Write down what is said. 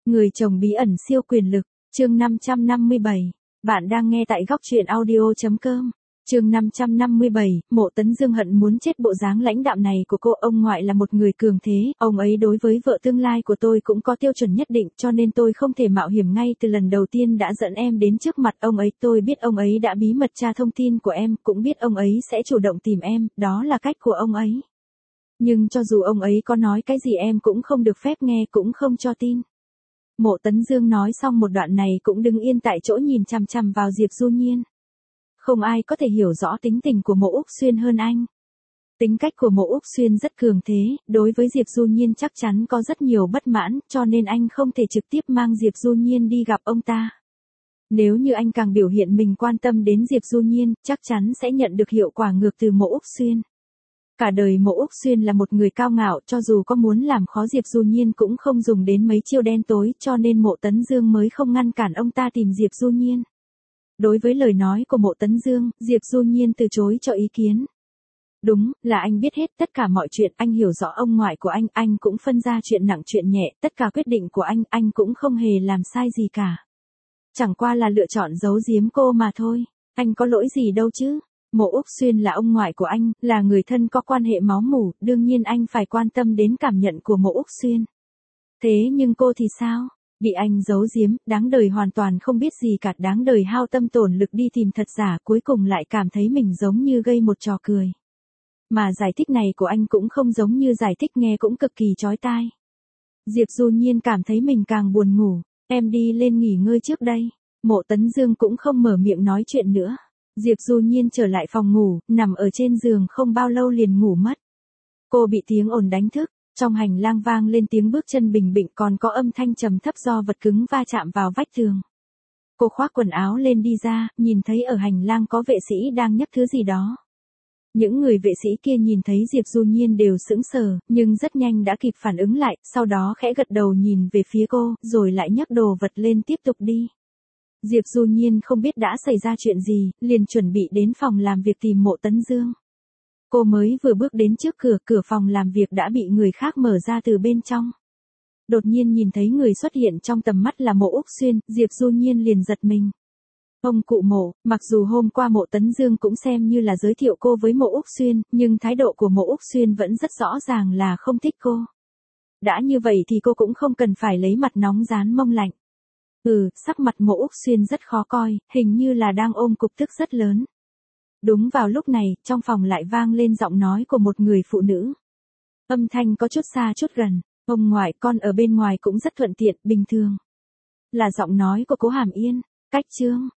Người chồng bí ẩn siêu quyền lực, chương 557. Bạn đang nghe tại góc truyện audio.com. Chương 557, Mộ Tấn Dương hận muốn chết bộ dáng lãnh đạm này của cô. Ông ngoại là một người cường thế, ông ấy đối với vợ tương lai của tôi cũng có tiêu chuẩn nhất định, cho nên tôi không thể mạo hiểm ngay từ lần đầu tiên đã dẫn em đến trước mặt ông ấy. Tôi biết ông ấy đã bí mật tra thông tin của em, cũng biết ông ấy sẽ chủ động tìm em, đó là cách của ông ấy. Nhưng cho dù ông ấy có nói cái gì em cũng không được phép nghe, cũng không cho tin. Mộ Tấn Dương nói xong một đoạn này cũng đứng yên tại chỗ nhìn chằm chằm vào Diệp Du Nhiên. Không ai có thể hiểu rõ tính tình của Mộ Úc Xuyên hơn anh. Tính cách của Mộ Úc Xuyên rất cường thế, đối với Diệp Du Nhiên chắc chắn có rất nhiều bất mãn, cho nên anh không thể trực tiếp mang Diệp Du Nhiên đi gặp ông ta. Nếu như anh càng biểu hiện mình quan tâm đến Diệp Du Nhiên, chắc chắn sẽ nhận được hiệu quả ngược từ Mộ Úc Xuyên. Cả đời Mộ Úc Xuyên là một người cao ngạo, cho dù có muốn làm khó Diệp Du Nhiên cũng không dùng đến mấy chiêu đen tối, cho nên Mộ Tấn Dương mới không ngăn cản ông ta tìm Diệp Du Nhiên. Đối với lời nói của Mộ Tấn Dương, Diệp Du Nhiên từ chối cho ý kiến. Đúng, là anh biết hết tất cả mọi chuyện, anh hiểu rõ ông ngoại của anh cũng phân ra chuyện nặng chuyện nhẹ, tất cả quyết định của anh cũng không hề làm sai gì cả. Chẳng qua là lựa chọn giấu giếm cô mà thôi, anh có lỗi gì đâu chứ. Mộ Úc Xuyên là ông ngoại của anh, là người thân có quan hệ máu mủ, đương nhiên anh phải quan tâm đến cảm nhận của Mộ Úc Xuyên. Thế nhưng cô thì sao? Bị anh giấu giếm, đáng đời hoàn toàn không biết gì cả, đáng đời hao tâm tổn lực đi tìm thật giả, cuối cùng lại cảm thấy mình giống như gây một trò cười. Mà giải thích này của anh cũng không giống như giải thích, nghe cũng cực kỳ chói tai. Diệp Du Nhiên cảm thấy mình càng buồn ngủ, em đi lên nghỉ ngơi trước đây. Mộ Tấn Dương cũng không mở miệng nói chuyện nữa. Diệp Du Nhiên trở lại phòng ngủ, nằm ở trên giường không bao lâu liền ngủ mất. Cô bị tiếng ồn đánh thức, trong hành lang vang lên tiếng bước chân bình bỉnh, còn có âm thanh trầm thấp do vật cứng va chạm vào vách tường. Cô khoác quần áo lên đi ra, nhìn thấy ở hành lang có vệ sĩ đang nhấc thứ gì đó. Những người vệ sĩ kia nhìn thấy Diệp Du Nhiên đều sững sờ, nhưng rất nhanh đã kịp phản ứng lại, sau đó khẽ gật đầu nhìn về phía cô, rồi lại nhấc đồ vật lên tiếp tục đi. Diệp Du Nhiên không biết đã xảy ra chuyện gì, liền chuẩn bị đến phòng làm việc tìm Mộ Tấn Dương. Cô mới vừa bước đến trước cửa, cửa phòng làm việc đã bị người khác mở ra từ bên trong. Đột nhiên nhìn thấy người xuất hiện trong tầm mắt là Mộ Úc Xuyên, Diệp Du Nhiên liền giật mình. Ông cụ Mộ, mặc dù hôm qua Mộ Tấn Dương cũng xem như là giới thiệu cô với Mộ Úc Xuyên, nhưng thái độ của Mộ Úc Xuyên vẫn rất rõ ràng là không thích cô. Đã như vậy thì cô cũng không cần phải lấy mặt nóng dán mông lạnh. Sắc mặt Mộ Úc Xuyên rất khó coi, hình như là đang ôm cục tức rất lớn. Đúng vào lúc này, trong phòng lại vang lên giọng nói của một người phụ nữ. Âm thanh có chút xa chút gần, ông ngoại, con ở bên ngoài cũng rất thuận tiện, bình thường. Là giọng nói của Cố Hàm Yên. Cách chương